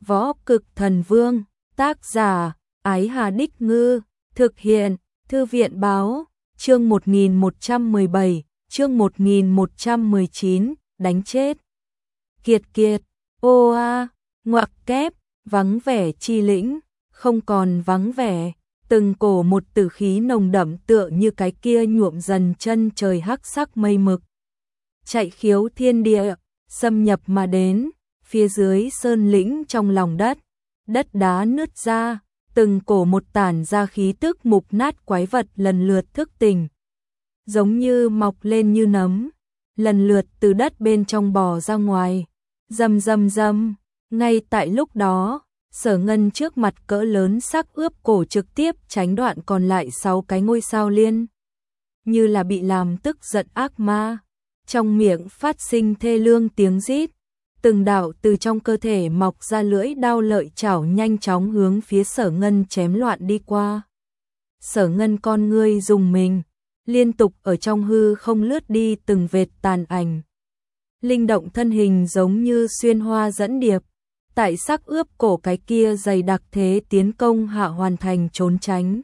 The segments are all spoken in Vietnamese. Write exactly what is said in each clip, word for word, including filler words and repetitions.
Võ Cực Thần Vương, tác giả, Ái Hà Đích Ngư, thực hiện, Thư viện Báo, chương một nghìn một trăm mười bảy, chương một nghìn một trăm mười chín, đánh chết. Kiệt kiệt, ô a, ngoặc kép, vắng vẻ chi lĩnh, không còn vắng vẻ, từng cổ một tử khí nồng đậm tựa như cái kia nhuộm dần chân trời hắc sắc mây mực. Chạy khiếu thiên địa, xâm nhập mà đến, phía dưới sơn lĩnh trong lòng đất, đất đá nứt ra, từng cổ một tản ra khí tức mục nát quái vật lần lượt thức tỉnh. Giống như mọc lên như nấm, lần lượt từ đất bên trong bò ra ngoài, rầm rầm rầm, ngay tại lúc đó, Sở Ngân trước mặt cỡ lớn sắc ướp cổ trực tiếp tránh đoạn còn lại sáu cái ngôi sao liên. Như là bị làm tức giận ác ma, trong miệng phát sinh thê lương tiếng rít, từng đạo từ trong cơ thể mọc ra lưỡi đao lợi chảo nhanh chóng hướng phía Sở Ngân chém loạn đi qua. Sở Ngân con ngươi dùng mình, liên tục ở trong hư không lướt đi từng vệt tàn ảnh. Linh động thân hình giống như xuyên hoa dẫn điệp, tại sắc ướp cổ cái kia dày đặc thế tiến công hạ hoàn thành trốn tránh.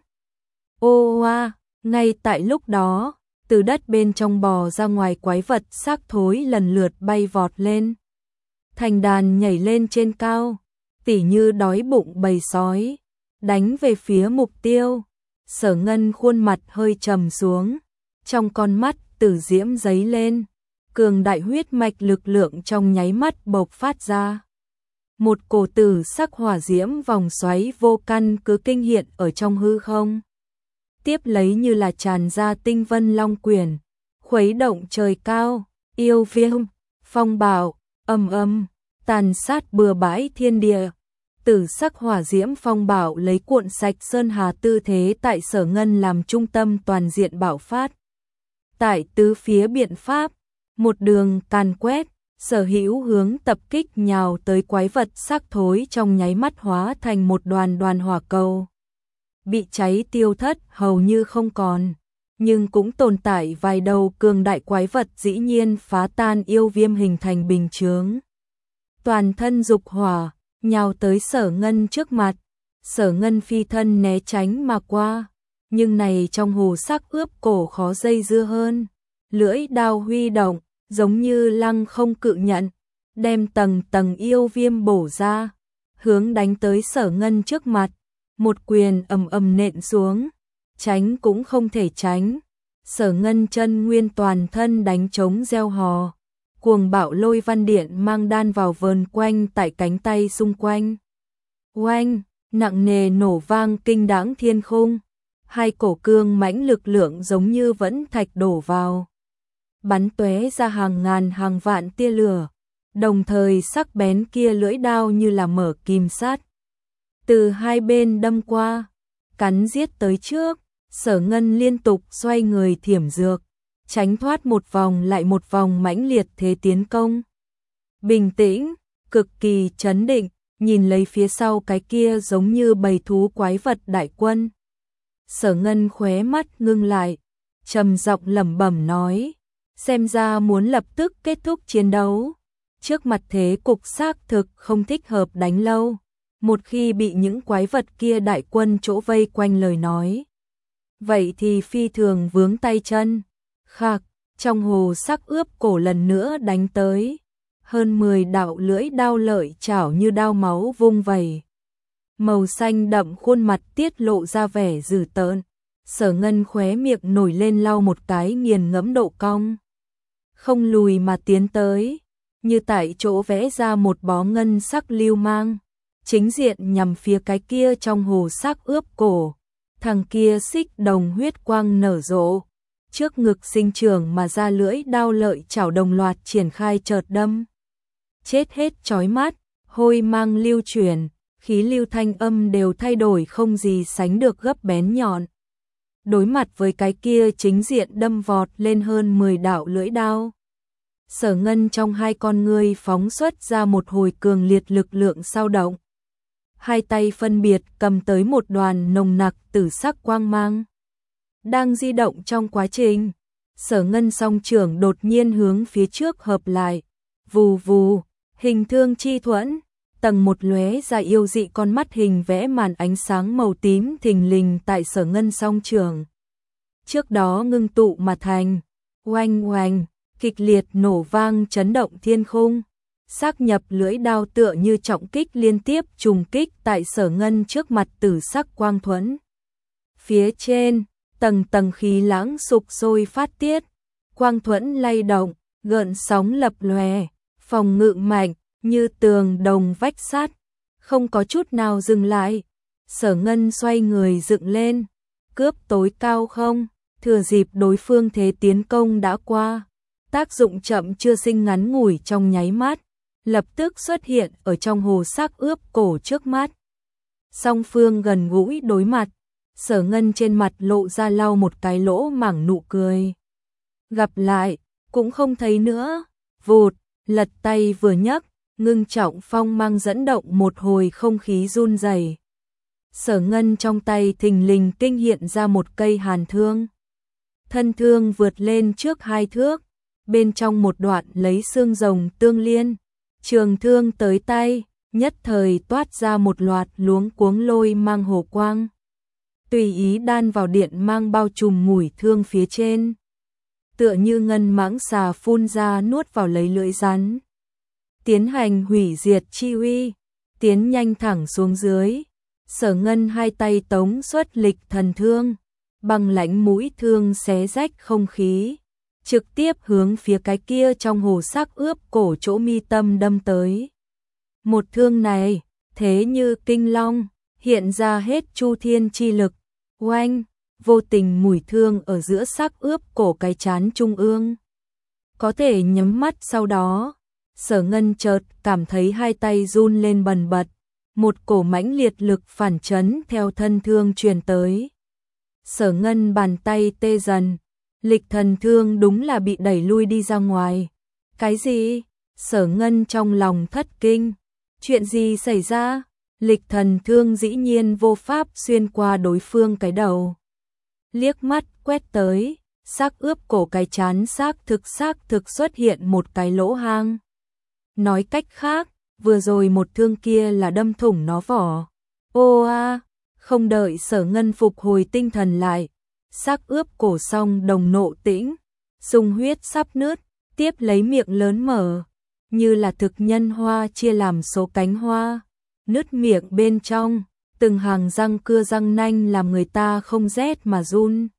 Ô oa, ngay tại lúc đó, từ đất bên trong bò ra ngoài quái vật xác thối lần lượt bay vọt lên. Thành đàn nhảy lên trên cao, tỉ như đói bụng bầy sói, đánh về phía mục tiêu. Sở Ngân khuôn mặt hơi trầm xuống, trong con mắt tử diễm giấy lên, cường đại huyết mạch lực lượng trong nháy mắt bộc phát ra. Một cổ tử sắc hỏa diễm vòng xoáy vô căn cứ kinh hiện ở trong hư không. Tiếp lấy như là tràn ra tinh vân long quyển, khuấy động trời cao, yêu viêm, phong bạo, âm âm, tàn sát bừa bãi thiên địa. Tử sắc hỏa diễm phong bạo lấy cuộn sạch sơn hà tư thế tại Sở Ngân làm trung tâm toàn diện bạo phát. Tại tứ phía biện pháp, một đường càn quét, sở hữu hướng tập kích nhào tới quái vật xác thối trong nháy mắt hóa thành một đoàn đoàn hỏa cầu. Bị cháy tiêu thất hầu như không còn, nhưng cũng tồn tại vài đầu cường đại quái vật dĩ nhiên phá tan yêu viêm hình thành bình chướng. Toàn thân dục hỏa, nhào tới Sở Ngân trước mặt, Sở Ngân phi thân né tránh mà qua, nhưng này trong hồ sắc ướp cổ khó dây dưa hơn, lưỡi đao huy động, giống như lăng không cự nhận, đem tầng tầng yêu viêm bổ ra, hướng đánh tới Sở Ngân trước mặt, một quyền ầm ầm nện xuống, tránh cũng không thể tránh. Sở Ngân chân nguyên toàn thân đánh trống gieo hò, cuồng bạo lôi văn điện mang đan vào vờn quanh tại cánh tay xung quanh. Oanh, nặng nề nổ vang kinh đãng thiên khung, hai cổ cương mãnh lực lượng giống như vẫn thạch đổ vào, bắn tóe ra hàng ngàn hàng vạn tia lửa, đồng thời sắc bén kia lưỡi đao như là mở kim sát, từ hai bên đâm qua, cắn giết tới trước. Sở Ngân liên tục xoay người thiểm dược, tránh thoát một vòng lại một vòng mãnh liệt thế tiến công. Bình tĩnh, cực kỳ trấn định, nhìn lấy phía sau cái kia giống như bầy thú quái vật đại quân. Sở Ngân khóe mắt ngưng lại, trầm giọng lẩm bẩm nói, xem ra muốn lập tức kết thúc chiến đấu. Trước mặt thế cục xác thực không thích hợp đánh lâu, một khi bị những quái vật kia đại quân chỗ vây quanh lời nói, vậy thì phi thường vướng tay chân. Khạc, trong hồ sắc ướp cổ lần nữa đánh tới, hơn mười đạo lưỡi đao lợi chảo như đao máu vung vẩy. Màu xanh đậm khuôn mặt tiết lộ ra vẻ dữ tợn, Sở Ngân khóe miệng nổi lên lau một cái nghiền ngẫm độ cong. Không lùi mà tiến tới, như tại chỗ vẽ ra một bó ngân sắc lưu mang, chính diện nhằm phía cái kia trong hồ sắc ướp cổ. Thằng kia xích đồng huyết quang nở rộ, trước ngực sinh trưởng mà ra lưỡi đao lợi chảo đồng loạt triển khai chợt đâm. Chết hết chói mắt, hôi mang lưu chuyển, khí lưu thanh âm đều thay đổi không gì sánh được gấp bén nhọn. Đối mặt với cái kia chính diện đâm vọt lên hơn mười đạo lưỡi đao, Sở Ngân trong hai con ngươi phóng xuất ra một hồi cường liệt lực lượng sao động. Hai tay phân biệt cầm tới một đoàn nồng nặc tử sắc quang mang. Đang di động trong quá trình, Sở Ngân song trưởng đột nhiên hướng phía trước hợp lại, vù vù, hình thương chi thuẫn, tầng một lóe ra yêu dị con mắt hình vẽ màn ánh sáng màu tím thình lình tại Sở Ngân song trường. Trước đó ngưng tụ mà thành, oanh oanh, kịch liệt nổ vang chấn động thiên khung. Sắc nhập lưỡi đao tựa như trọng kích liên tiếp trùng kích tại Sở Ngân trước mặt tử sắc quang thuẫn. Phía trên, tầng tầng khí lãng sục sôi phát tiết, quang thuẫn lay động, gợn sóng lập lòe, phòng ngự mạnh, như tường đồng vách sắt, không có chút nào dừng lại. Sở Ngân xoay người dựng lên, cướp tối cao không, thừa dịp đối phương thế tiến công đã qua, tác dụng chậm chưa sinh ngắn ngủi trong nháy mắt, lập tức xuất hiện ở trong hồ sắc ướp cổ trước mắt. Song phương gần gũi đối mặt, Sở Ngân trên mặt lộ ra lau một cái lỗ mảng nụ cười. Gặp lại, cũng không thấy nữa, vụt, lật tay vừa nhấc, ngưng trọng phong mang dẫn động một hồi không khí run rẩy. Sở Ngân trong tay thình lình kinh hiện ra một cây hàn thương. Thân thương vượt lên trước hai thước, bên trong một đoạn lấy xương rồng tương liên, trường thương tới tay, nhất thời toát ra một loạt luống cuống lôi mang hồ quang. Tùy ý đan vào điện mang bao trùm mũi thương phía trên. Tựa như ngân mãng xà phun ra nuốt vào lấy lưỡi rắn. Tiến hành hủy diệt chi uy, tiến nhanh thẳng xuống dưới. Sở Ngân hai tay tống xuất lịch thần thương, băng lãnh mũi thương xé rách không khí, trực tiếp hướng phía cái kia trong hồ sắc ướp cổ chỗ mi tâm đâm tới. Một thương này, thế như kinh long, hiện ra hết chu thiên chi lực, oanh, vô tình mũi thương ở giữa sắc ướp cổ cái chán trung ương. Có thể nhắm mắt sau đó, Sở Ngân chợt cảm thấy hai tay run lên bần bật, một cổ mãnh liệt lực phản chấn theo thân thương truyền tới. Sở Ngân bàn tay tê dần, lịch thần thương đúng là bị đẩy lui đi ra ngoài. Cái gì? Sở Ngân trong lòng thất kinh. Chuyện gì xảy ra? Lịch thần thương dĩ nhiên vô pháp xuyên qua đối phương cái đầu. Liếc mắt quét tới, xác ướp cổ cái chán xác thực xác thực xuất hiện một cái lỗ hang. Nói cách khác, vừa rồi một thương kia là đâm thủng nó vỏ. Ô a, không đợi Sở Ngân phục hồi tinh thần lại, xác ướp cổ xong đồng nộ tĩnh, sung huyết sắp nứt, tiếp lấy miệng lớn mở, như là thực nhân hoa chia làm số cánh hoa, nứt miệng bên trong, từng hàng răng cưa răng nanh làm người ta không rét mà run.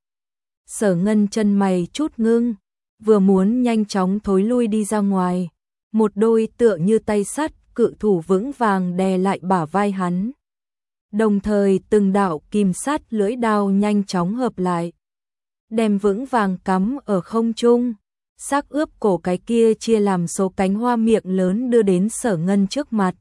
Sở Ngân chân mày chút ngưng, vừa muốn nhanh chóng thối lui đi ra ngoài, một đôi tựa như tay sắt cự thủ vững vàng đè lại bả vai hắn. Đồng thời từng đạo kìm sắt lưỡi đao nhanh chóng hợp lại, đem vững vàng cắm ở không trung. Xác ướp cổ cái kia chia làm số cánh hoa miệng lớn đưa đến Sở Ngân trước mặt,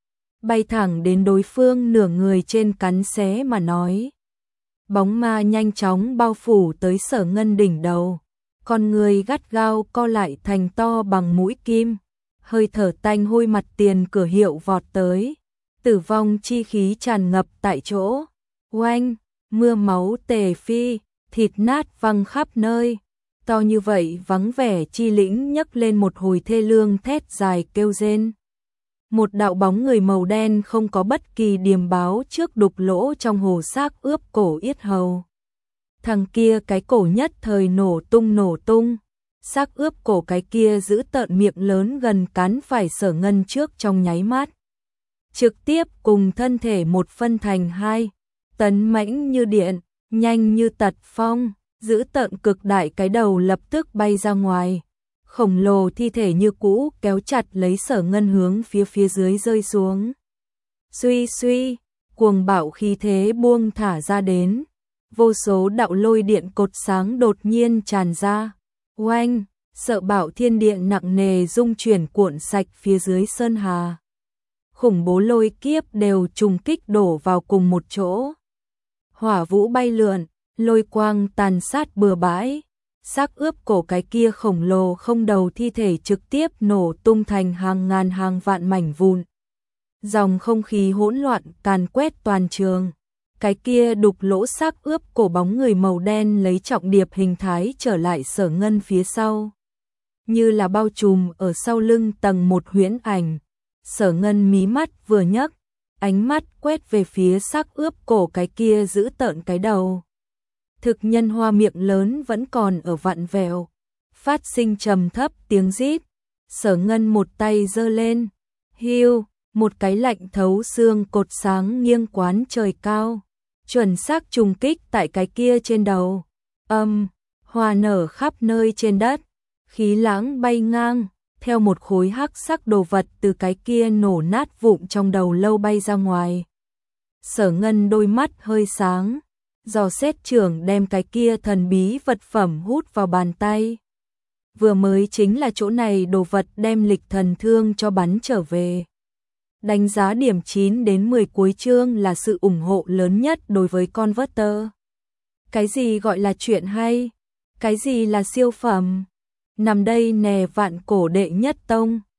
bay thẳng đến đối phương nửa người trên cắn xé mà nói. Bóng ma nhanh chóng bao phủ tới Sở Ngân đỉnh đầu, con người gắt gao co lại thành to bằng mũi kim, hơi thở tanh hôi mặt tiền cửa hiệu vọt tới, tử vong chi khí tràn ngập tại chỗ. Oanh, mưa máu tề phi, thịt nát văng khắp nơi. To như vậy vắng vẻ chi lĩnh nhấc lên một hồi thê lương thét dài kêu rên. Một đạo bóng người màu đen không có bất kỳ điềm báo trước đục lỗ trong hồ xác ướp cổ yết hầu. Thằng kia cái cổ nhất thời nổ tung nổ tung, xác ướp cổ cái kia giữ tợn miệng lớn gần cắn phải Sở Ngân trước trong nháy mắt. Trực tiếp cùng thân thể một phân thành hai, tấn mãnh như điện, nhanh như tật phong. Giữ tợn cực đại cái đầu lập tức bay ra ngoài, khổng lồ thi thể như cũ kéo chặt lấy Sở Ngân hướng phía phía dưới rơi xuống. Suy suy, cuồng bạo khí thế buông thả ra đến, vô số đạo lôi điện cột sáng đột nhiên tràn ra. Oanh, sợ bạo thiên điện nặng nề rung chuyển cuộn sạch phía dưới sơn hà. Khủng bố lôi kiếp đều trùng kích đổ vào cùng một chỗ. Hỏa vũ bay lượn, lôi quang tàn sát bừa bãi, xác ướp cổ cái kia khổng lồ không đầu thi thể trực tiếp nổ tung thành hàng ngàn hàng vạn mảnh vụn. Dòng không khí hỗn loạn càn quét toàn trường, cái kia đục lỗ xác ướp cổ bóng người màu đen lấy trọng điệp hình thái trở lại Sở Ngân phía sau. Như là bao trùm ở sau lưng tầng một huyễn ảnh, Sở Ngân mí mắt vừa nhấc, ánh mắt quét về phía xác ướp cổ cái kia giữ tợn cái đầu. Thực nhân hoa miệng lớn vẫn còn ở vặn vẹo, phát sinh trầm thấp tiếng rít. Sở Ngân một tay giơ lên, hiu, một cái lạnh thấu xương cột sáng nghiêng quán trời cao, chuẩn xác trùng kích tại cái kia trên đầu. Âm, hoa nở khắp nơi trên đất, khí lãng bay ngang, theo một khối hắc sắc đồ vật từ cái kia nổ nát vụn trong đầu lâu bay ra ngoài. Sở Ngân đôi mắt hơi sáng, dò xét trưởng đem cái kia thần bí vật phẩm hút vào bàn tay. Vừa mới chính là chỗ này đồ vật đem lịch thần thương cho bắn trở về. Đánh giá điểm chín đến mười cuối chương là sự ủng hộ lớn nhất đối với Converter. Cái gì gọi là chuyện hay? Cái gì là siêu phẩm? Nằm đây nè vạn cổ đệ nhất tông.